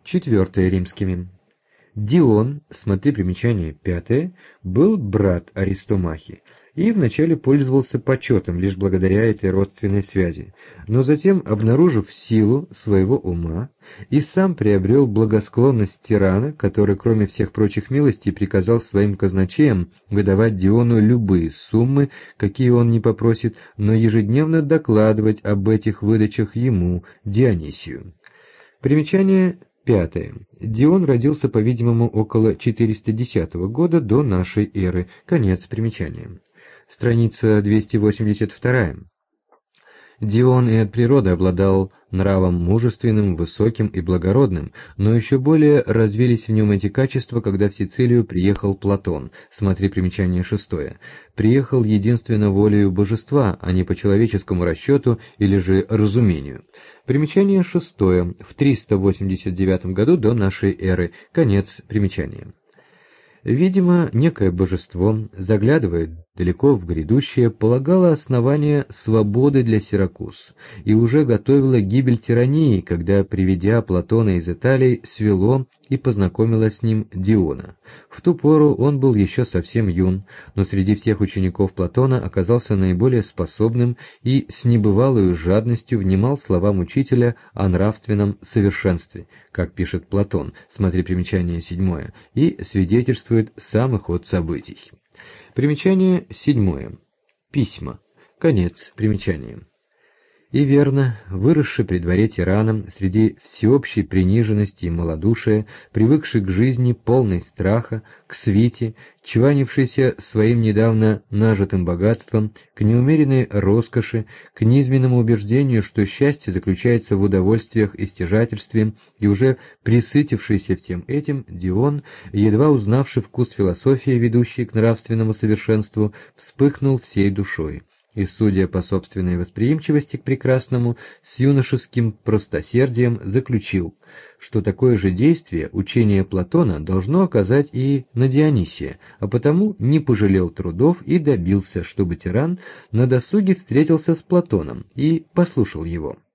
Четвертое римскими. Дион, смотри примечание 5, был брат Аристомахи и вначале пользовался почетом лишь благодаря этой родственной связи, но затем, обнаружив силу своего ума, и сам приобрел благосклонность тирана, который, кроме всех прочих милостей, приказал своим казначеям выдавать Диону любые суммы, какие он не попросит, но ежедневно докладывать об этих выдачах ему, Дионисию. Примечание 5. Дион родился, по-видимому, около 410 года до нашей эры. Конец примечания. Страница 282. Дион и от природы обладал нравом мужественным, высоким и благородным, но еще более развились в нем эти качества, когда в Сицилию приехал Платон, смотри примечание 6. Приехал единственно волею божества, а не по человеческому расчету или же разумению. Примечание 6. В 389 году до нашей эры. Конец примечания. Видимо, некое божество, заглядывая далеко в грядущее, полагало основание свободы для Сиракуз и уже готовило гибель тирании, когда, приведя Платона из Италии, свело и познакомило с ним Диона. В ту пору он был еще совсем юн, но среди всех учеников Платона оказался наиболее способным и с небывалой жадностью внимал словам учителя о нравственном совершенстве, как пишет Платон, смотри примечание 7, и свидетельствует сам ход событий. Примечание 7. Письма. Конец примечания. И верно, выросший при дворе тираном, среди всеобщей приниженности и малодушия, привыкший к жизни полной страха, к свите, чванившийся своим недавно нажитым богатством, к неумеренной роскоши, к низменному убеждению, что счастье заключается в удовольствиях и стяжательстве, и уже присытившийся всем этим, Дион, едва узнавший вкус философии, ведущей к нравственному совершенству, вспыхнул всей душой. И, судя по собственной восприимчивости к прекрасному, с юношеским простосердием заключил, что такое же действие учение Платона должно оказать и на Дионисия, а потому не пожалел трудов и добился, чтобы тиран на досуге встретился с Платоном и послушал его.